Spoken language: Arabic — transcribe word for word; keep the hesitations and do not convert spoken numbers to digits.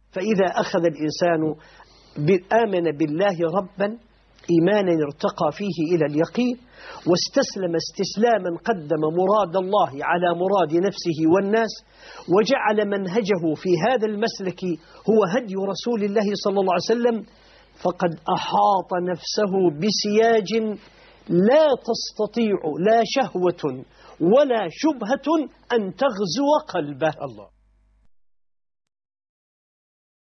فإذا أخذ الإنسان آمن بالله ربا إيمانا ارتقى فيه إلى اليقين، واستسلم استسلاما قدم مراد الله على مراد نفسه والناس، وجعل منهجه في هذا المسلك هو هدي رسول الله صلى الله عليه وسلم، فقد أحاط نفسه بسياج لا تستطيع لا شهوة ولا شبهة أن تغزو قلبه. الله.